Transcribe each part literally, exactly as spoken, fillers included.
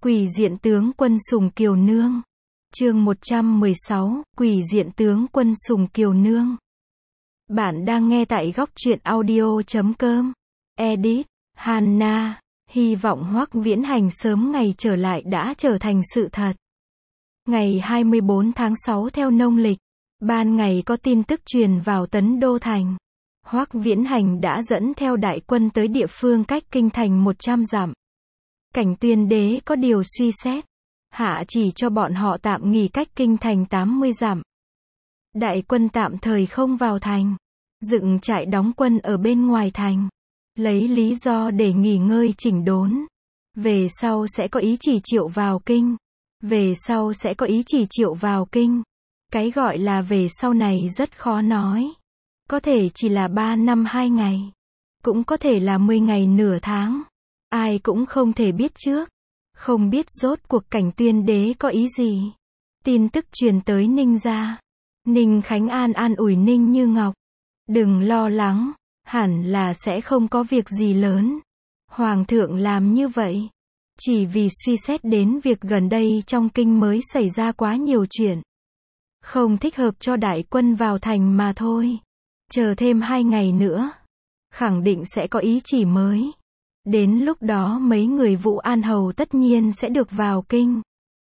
Quỷ diện tướng quân Sùng Kiều Nương. Chương một trăm mười sáu, Quỷ diện tướng quân Sùng Kiều Nương. Bạn đang nghe tại góc truyện audio chấm com. Edit, Hanna. Hy vọng Hoắc Viễn Hành sớm ngày trở lại đã trở thành sự thật. Ngày hai mươi bốn tháng sáu theo nông lịch, ban ngày có tin tức truyền vào Tấn Đô Thành. Hoắc Viễn Hành đã dẫn theo đại quân tới địa phương cách kinh thành một trăm dặm. Cảnh Tuyên Đế có điều suy xét, hạ chỉ cho bọn họ tạm nghỉ cách kinh thành tám mươi dặm. Đại quân tạm thời không vào thành, dựng trại đóng quân ở bên ngoài thành, lấy lý do để nghỉ ngơi chỉnh đốn. Về sau sẽ có ý chỉ triệu vào kinh. Về sau sẽ có ý chỉ triệu vào kinh. Cái gọi là về sau này rất khó nói. Có thể chỉ là ba năm hai ngày. Cũng có thể là mười ngày nửa tháng. Ai cũng không thể biết trước. Không biết rốt cuộc Cảnh Tuyên Đế có ý gì. Tin tức truyền tới Ninh gia. Ninh Khánh An an ủi Ninh Như Ngọc. Đừng lo lắng, hẳn là sẽ không có việc gì lớn. Hoàng thượng làm như vậy chỉ vì suy xét đến việc gần đây trong kinh mới xảy ra quá nhiều chuyện. Không thích hợp cho đại quân vào thành mà thôi. Chờ thêm hai ngày nữa, khẳng định sẽ có ý chỉ mới. Đến lúc đó mấy người Vũ An Hầu tất nhiên sẽ được vào kinh.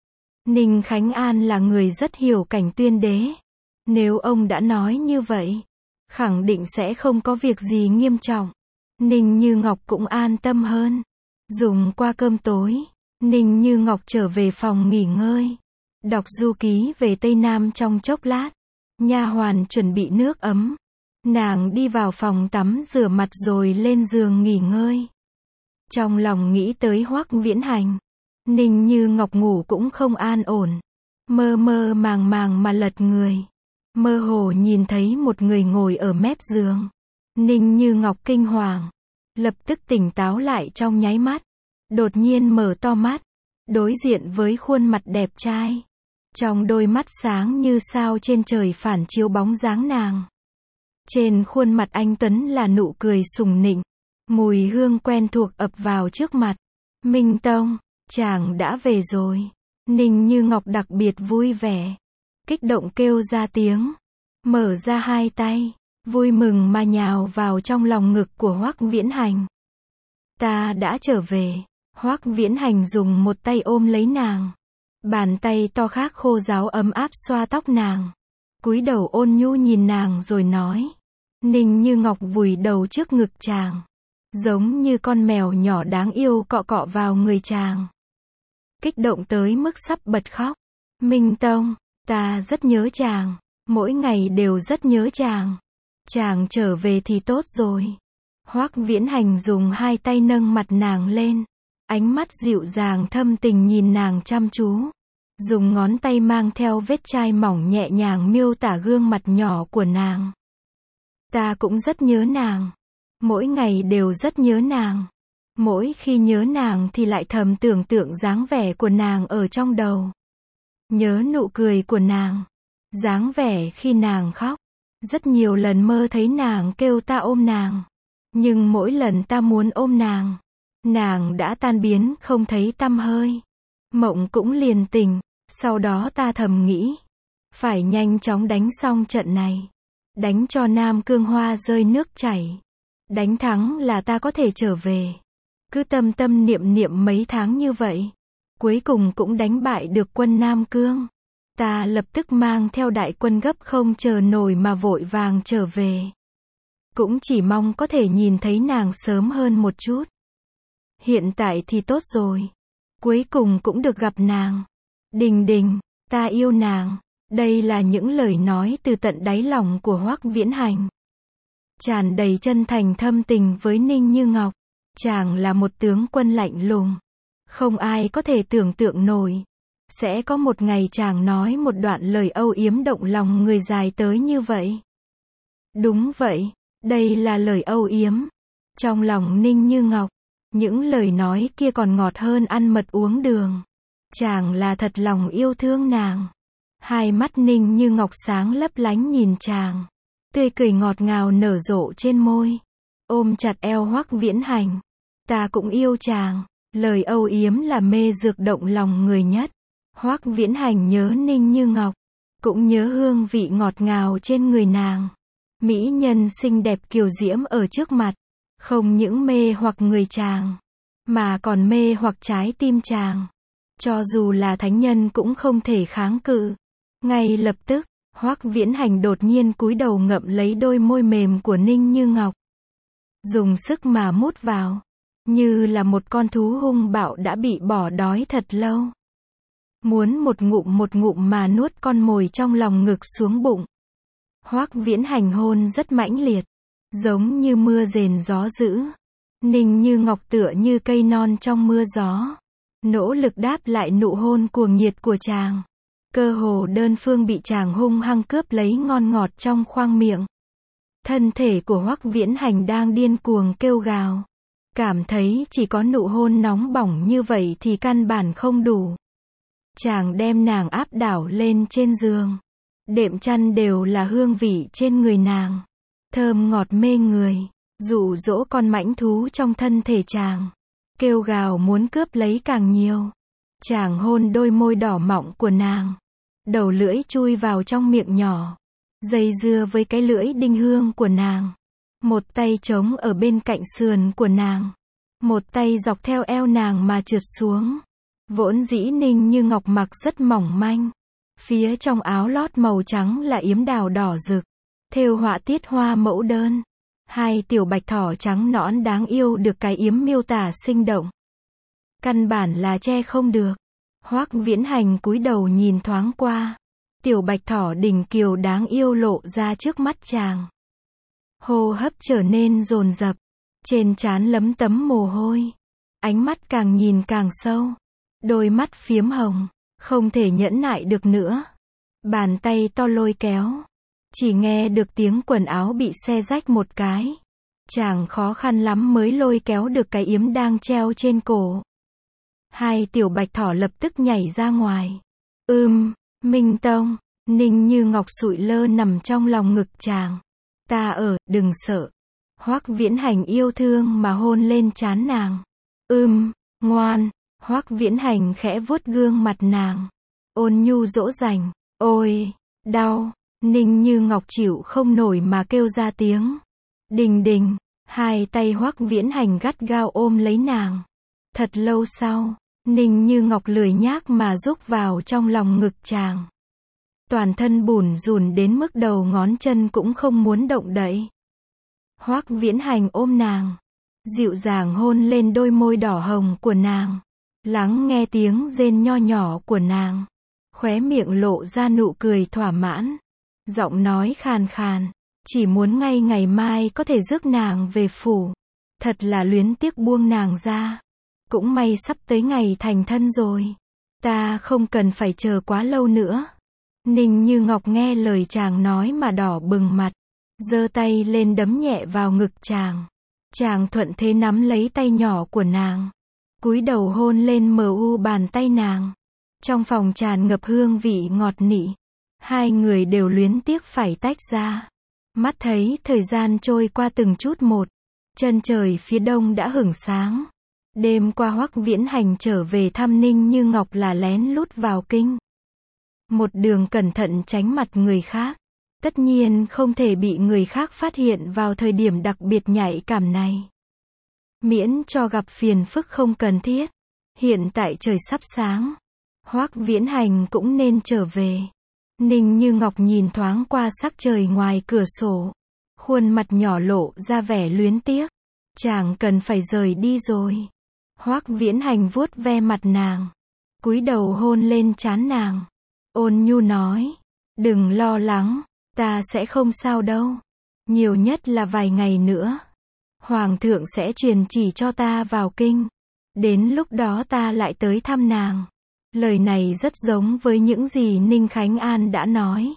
Ninh Khánh An là người rất hiểu Cảnh Tuyên Đế. Nếu ông đã nói như vậy, khẳng định sẽ không có việc gì nghiêm trọng. Ninh Như Ngọc cũng an tâm hơn. Dùng qua cơm tối, Ninh Như Ngọc trở về phòng nghỉ ngơi, đọc du ký về Tây Nam trong chốc lát. Nha hoàn chuẩn bị nước ấm. Nàng đi vào phòng tắm rửa mặt rồi lên giường nghỉ ngơi. Trong lòng nghĩ tới Hoắc Viễn Hành, Ninh Như Ngọc ngủ cũng không an ổn. Mơ mơ màng màng mà lật người. Mơ hồ nhìn thấy một người ngồi ở mép giường. Ninh Như Ngọc kinh hoàng, lập tức tỉnh táo lại trong nháy mắt. Đột nhiên mở to mắt, đối diện với khuôn mặt đẹp trai. Trong đôi mắt sáng như sao trên trời phản chiếu bóng dáng nàng. Trên khuôn mặt anh tuấn là nụ cười sùng nịnh. Mùi hương quen thuộc ập vào trước mặt. Minh Tông, chàng đã về rồi. Ninh Như Ngọc đặc biệt vui vẻ, kích động kêu ra tiếng, mở ra hai tay, vui mừng mà nhào vào trong lòng ngực của Hoắc Viễn Hành. Ta đã trở về. Hoắc Viễn Hành dùng một tay ôm lấy nàng, bàn tay to khác khô ráo ấm áp xoa tóc nàng, cúi đầu ôn nhu nhìn nàng rồi nói. Ninh Như Ngọc vùi đầu trước ngực chàng, giống như con mèo nhỏ đáng yêu cọ cọ vào người chàng, kích động tới mức sắp bật khóc. Minh Tông, ta rất nhớ chàng, mỗi ngày đều rất nhớ chàng. Chàng trở về thì tốt rồi. Hoắc Viễn Hành dùng hai tay nâng mặt nàng lên, ánh mắt dịu dàng thâm tình nhìn nàng chăm chú, dùng ngón tay mang theo vết chai mỏng nhẹ nhàng miêu tả gương mặt nhỏ của nàng. Ta cũng rất nhớ nàng, mỗi ngày đều rất nhớ nàng. Mỗi khi nhớ nàng thì lại thầm tưởng tượng dáng vẻ của nàng ở trong đầu. Nhớ nụ cười của nàng, dáng vẻ khi nàng khóc. Rất nhiều lần mơ thấy nàng kêu ta ôm nàng, nhưng mỗi lần ta muốn ôm nàng, nàng đã tan biến không thấy tăm hơi. Mộng cũng liền tỉnh. Sau đó ta thầm nghĩ, phải nhanh chóng đánh xong trận này, đánh cho Nam Cương hoa rơi nước chảy. Đánh thắng là ta có thể trở về. Cứ tâm tâm niệm niệm mấy tháng như vậy, cuối cùng cũng đánh bại được quân Nam Cương. Ta lập tức mang theo đại quân gấp không chờ nổi mà vội vàng trở về. Cũng chỉ mong có thể nhìn thấy nàng sớm hơn một chút. Hiện tại thì tốt rồi. Cuối cùng cũng được gặp nàng. Đình Đình, ta yêu nàng. Đây là những lời nói từ tận đáy lòng của Hoắc Viễn Hành, tràn đầy chân thành thâm tình với Ninh Như Ngọc. Chàng là một tướng quân lạnh lùng, không ai có thể tưởng tượng nổi sẽ có một ngày chàng nói một đoạn lời âu yếm động lòng người dài tới như vậy. Đúng vậy, đây là lời âu yếm. Trong lòng Ninh Như Ngọc, những lời nói kia còn ngọt hơn ăn mật uống đường. Chàng là thật lòng yêu thương nàng. Hai mắt Ninh Như Ngọc sáng lấp lánh nhìn chàng, tươi cười ngọt ngào nở rộ trên môi, ôm chặt eo Hoắc Viễn Hành. Ta cũng yêu chàng. Lời âu yếm là mê dược động lòng người nhất. Hoắc Viễn Hành nhớ Ninh Như Ngọc, cũng nhớ hương vị ngọt ngào trên người nàng. Mỹ nhân xinh đẹp kiều diễm ở trước mặt, không những mê hoặc người chàng, mà còn mê hoặc trái tim chàng. Cho dù là thánh nhân cũng không thể kháng cự. Ngay lập tức, Hoắc Viễn Hành đột nhiên cúi đầu ngậm lấy đôi môi mềm của Ninh Như Ngọc. Dùng sức mà mút vào, như là một con thú hung bạo đã bị bỏ đói thật lâu. Muốn một ngụm một ngụm mà nuốt con mồi trong lòng ngực xuống bụng. Hoắc Viễn Hành hôn rất mãnh liệt, giống như mưa rền gió dữ. Ninh Như Ngọc tựa như cây non trong mưa gió, nỗ lực đáp lại nụ hôn cuồng nhiệt của chàng. Cơ hồ đơn phương bị chàng hung hăng cướp lấy ngon ngọt trong khoang miệng. Thân thể của Hoắc Viễn Hành đang điên cuồng kêu gào. Cảm thấy chỉ có nụ hôn nóng bỏng như vậy thì căn bản không đủ. Chàng đem nàng áp đảo lên trên giường. Đệm chăn đều là hương vị trên người nàng. Thơm ngọt mê người, dụ dỗ con mãnh thú trong thân thể chàng. Kêu gào muốn cướp lấy càng nhiều. Chàng hôn đôi môi đỏ mọng của nàng. Đầu lưỡi chui vào trong miệng nhỏ. Dây dưa với cái lưỡi đinh hương của nàng. Một tay trống ở bên cạnh sườn của nàng. Một tay dọc theo eo nàng mà trượt xuống. Vốn dĩ Ninh Như Ngọc mặc rất mỏng manh. Phía trong áo lót màu trắng là yếm đào đỏ rực. Thêu họa tiết hoa mẫu đơn. Hai tiểu bạch thỏ trắng nõn đáng yêu được cái yếm miêu tả sinh động. Căn bản là che không được. Hoắc Viễn Hành cúi đầu nhìn thoáng qua. Tiểu bạch thỏ đỉnh kiều đáng yêu lộ ra trước mắt chàng. Hô hấp trở nên dồn dập. Trên trán lấm tấm mồ hôi. Ánh mắt càng nhìn càng sâu. Đôi mắt phiếm hồng. Không thể nhẫn nại được nữa. Bàn tay to lôi kéo. Chỉ nghe được tiếng quần áo bị xé rách một cái. Chàng khó khăn lắm mới lôi kéo được cái yếm đang treo trên cổ. Hai tiểu bạch thỏ lập tức nhảy ra ngoài. Ưm, Minh Tông. Ninh Như Ngọc sụi lơ nằm trong lòng ngực chàng. Ta ở, đừng sợ. Hoắc Viễn Hành yêu thương mà hôn lên trán nàng. Ưm, ngoan. Hoắc Viễn Hành khẽ vuốt gương mặt nàng. Ôn nhu dỗ dành. Ôi, đau. Ninh Như Ngọc chịu không nổi mà kêu ra tiếng. Đình đình. Hai tay Hoắc Viễn Hành gắt gao ôm lấy nàng. Thật lâu sau, Ninh Như Ngọc lười nhác mà rúc vào trong lòng ngực chàng. Toàn thân bủn rủn đến mức đầu ngón chân cũng không muốn động đậy. Hoắc Viễn Hành ôm nàng, dịu dàng hôn lên đôi môi đỏ hồng của nàng, lắng nghe tiếng rên nho nhỏ của nàng, khóe miệng lộ ra nụ cười thỏa mãn, giọng nói khàn khàn, chỉ muốn ngay ngày mai có thể rước nàng về phủ, thật là luyến tiếc buông nàng ra. Cũng may sắp tới ngày thành thân rồi, ta không cần phải chờ quá lâu nữa. Ninh Như Ngọc nghe lời chàng nói mà đỏ bừng mặt, giơ tay lên đấm nhẹ vào ngực chàng. Chàng thuận thế nắm lấy tay nhỏ của nàng, cúi đầu hôn lên mờ u bàn tay nàng. Trong phòng tràn ngập hương vị ngọt nị, hai người đều luyến tiếc phải tách ra. Mắt thấy thời gian trôi qua từng chút một, chân trời phía đông đã hửng sáng. Đêm qua Hoắc Viễn Hành trở về thăm Ninh Như Ngọc là lén lút vào kinh. Một đường cẩn thận tránh mặt người khác. Tất nhiên không thể bị người khác phát hiện vào thời điểm đặc biệt nhạy cảm này. Miễn cho gặp phiền phức không cần thiết. Hiện tại trời sắp sáng. Hoắc Viễn Hành cũng nên trở về. Ninh Như Ngọc nhìn thoáng qua sắc trời ngoài cửa sổ. Khuôn mặt nhỏ lộ ra vẻ luyến tiếc. Chàng cần phải rời đi rồi. Hoắc Viễn Hành vuốt ve mặt nàng, cúi đầu hôn lên trán nàng, ôn nhu nói, đừng lo lắng, ta sẽ không sao đâu, nhiều nhất là vài ngày nữa. Hoàng thượng sẽ truyền chỉ cho ta vào kinh, đến lúc đó ta lại tới thăm nàng. Lời này rất giống với những gì Ninh Khánh An đã nói.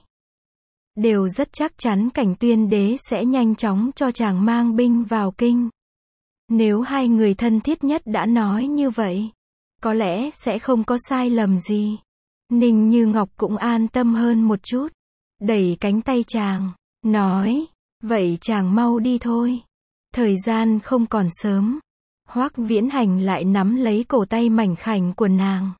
Đều rất chắc chắn Cảnh Tuyên Đế sẽ nhanh chóng cho chàng mang binh vào kinh. Nếu hai người thân thiết nhất đã nói như vậy, có lẽ sẽ không có sai lầm gì. Ninh Như Ngọc cũng an tâm hơn một chút, đẩy cánh tay chàng, nói, vậy chàng mau đi thôi. Thời gian không còn sớm. Hoắc Viễn Hành lại nắm lấy cổ tay mảnh khảnh của nàng.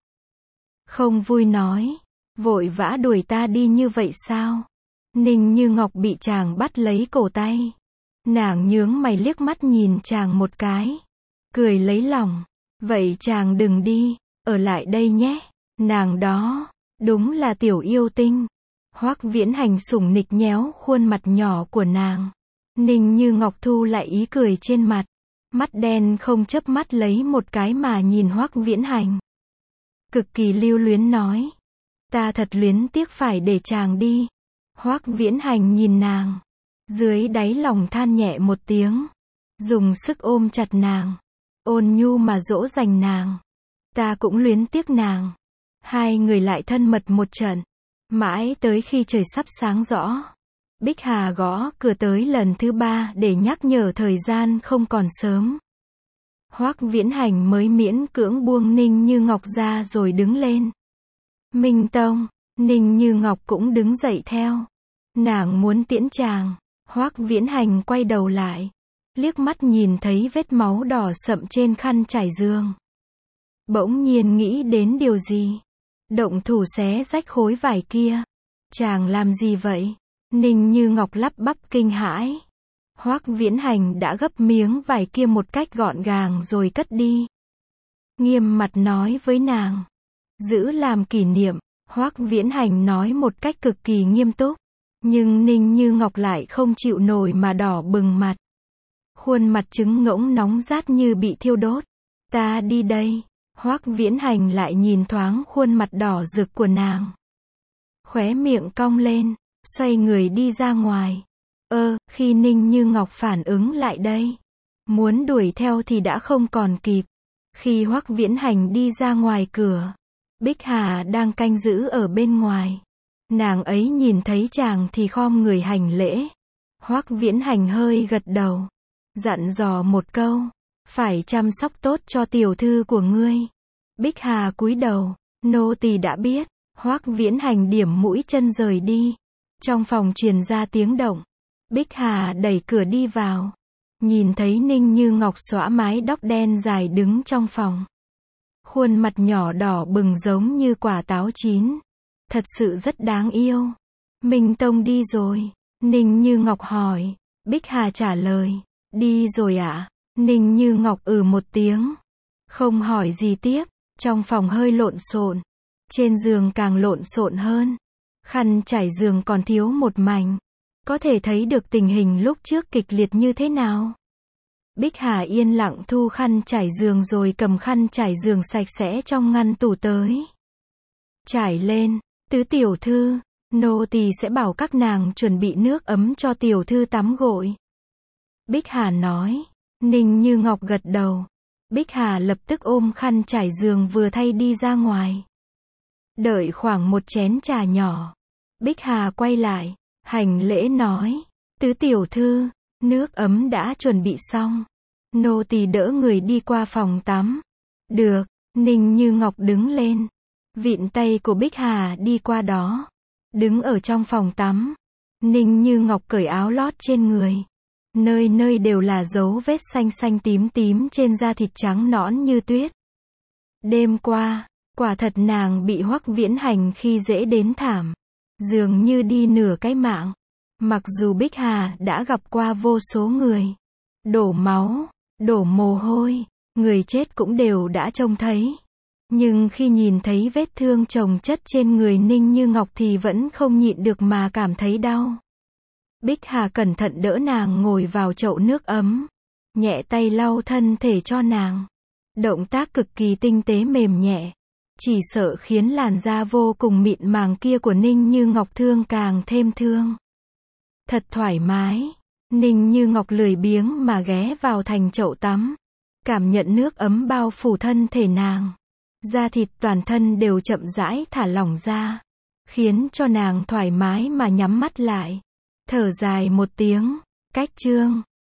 Không vui nói, vội vã đuổi ta đi như vậy sao? Ninh Như Ngọc bị chàng bắt lấy cổ tay. Nàng nhướng mày liếc mắt nhìn chàng một cái. Cười lấy lòng. Vậy chàng đừng đi, ở lại đây nhé. Nàng đó, đúng là tiểu yêu tinh. Hoắc Viễn Hành sủng nịch nhéo khuôn mặt nhỏ của nàng. Ninh Như Ngọc thu lại ý cười trên mặt. Mắt đen không chớp mắt lấy một cái mà nhìn Hoắc Viễn Hành. Cực kỳ lưu luyến nói. Ta thật luyến tiếc phải để chàng đi. Hoắc Viễn Hành nhìn nàng. Dưới đáy lòng than nhẹ một tiếng. Dùng sức ôm chặt nàng. Ôn nhu mà dỗ dành nàng. Ta cũng luyến tiếc nàng. Hai người lại thân mật một trận. Mãi tới khi trời sắp sáng rõ. Bích Hà gõ cửa tới lần thứ ba để nhắc nhở thời gian không còn sớm. Hoắc Viễn Hành mới miễn cưỡng buông Ninh Như Ngọc ra rồi đứng lên. Minh Tông, Ninh Như Ngọc cũng đứng dậy theo. Nàng muốn tiễn chàng. Hoắc Viễn Hành quay đầu lại. Liếc mắt nhìn thấy vết máu đỏ sậm trên khăn trải giường. Bỗng nhiên nghĩ đến điều gì. Động thủ xé rách khối vải kia. Chàng làm gì vậy? Ninh Như Ngọc lắp bắp kinh hãi. Hoắc Viễn Hành đã gấp miếng vải kia một cách gọn gàng rồi cất đi. Nghiêm mặt nói với nàng. Giữ làm kỷ niệm. Hoắc Viễn Hành nói một cách cực kỳ nghiêm túc. Nhưng Ninh Như Ngọc lại không chịu nổi mà đỏ bừng mặt. Khuôn mặt trứng ngỗng nóng rát như bị thiêu đốt. Ta đi đây. Hoắc Viễn Hành lại nhìn thoáng khuôn mặt đỏ rực của nàng. Khóe miệng cong lên, xoay người đi ra ngoài. Ơ, khi Ninh Như Ngọc phản ứng lại đây, muốn đuổi theo thì đã không còn kịp. Khi Hoắc Viễn Hành đi ra ngoài cửa, Bích Hà đang canh giữ ở bên ngoài. Nàng ấy nhìn thấy chàng thì khom người hành lễ. Hoắc Viễn Hành hơi gật đầu, dặn dò một câu, phải chăm sóc tốt cho tiểu thư của ngươi. Bích Hà cúi đầu, nô tỳ đã biết. Hoắc Viễn Hành điểm mũi chân rời đi. Trong phòng truyền ra tiếng động. Bích Hà đẩy cửa đi vào. Nhìn thấy Ninh Như Ngọc xõa mái tóc đen dài đứng trong phòng. Khuôn mặt nhỏ đỏ bừng giống như quả táo chín. Thật sự rất đáng yêu. Minh Tông đi rồi. Ninh Như Ngọc hỏi. Bích Hà trả lời. Đi rồi ạ. À? Ninh Như Ngọc ừ một tiếng. Không hỏi gì tiếp. Trong phòng hơi lộn xộn. Trên giường càng lộn xộn hơn. Khăn trải giường còn thiếu một mảnh. Có thể thấy được tình hình lúc trước kịch liệt như thế nào. Bích Hà yên lặng thu khăn trải giường rồi cầm khăn trải giường sạch sẽ trong ngăn tủ tới. Trải lên, tứ tiểu thư, nô tỳ sẽ bảo các nàng chuẩn bị nước ấm cho tiểu thư tắm gội. Bích Hà nói. Ninh Như Ngọc gật đầu. Bích Hà lập tức ôm khăn trải giường vừa thay đi ra ngoài. Đợi khoảng một chén trà nhỏ. Bích Hà quay lại, hành lễ nói. Tứ tiểu thư, nước ấm đã chuẩn bị xong. Nô tỳ đỡ người đi qua phòng tắm. Được, Ninh Như Ngọc đứng lên. Vịn tay của Bích Hà đi qua đó. Đứng ở trong phòng tắm. Ninh Như Ngọc cởi áo lót trên người. Nơi nơi đều là dấu vết xanh xanh tím tím trên da thịt trắng nõn như tuyết. Đêm qua, quả thật nàng bị Hoắc Viễn Hành khi dễ đến thảm. Dường như đi nửa cái mạng. Mặc dù Bích Hà đã gặp qua vô số người. Đổ máu, đổ mồ hôi, người chết cũng đều đã trông thấy. Nhưng khi nhìn thấy vết thương chồng chất trên người Ninh Như Ngọc thì vẫn không nhịn được mà cảm thấy đau. Bích Hà cẩn thận đỡ nàng ngồi vào chậu nước ấm. Nhẹ tay lau thân thể cho nàng. Động tác cực kỳ tinh tế mềm nhẹ. Chỉ sợ khiến làn da vô cùng mịn màng kia của Ninh Như Ngọc thương càng thêm thương. Thật thoải mái. Ninh Như Ngọc lười biếng mà ghé vào thành chậu tắm. Cảm nhận nước ấm bao phủ thân thể nàng. Da thịt toàn thân đều chậm rãi thả lỏng ra. Khiến cho nàng thoải mái mà nhắm mắt lại. Thở dài một tiếng. Cách chương.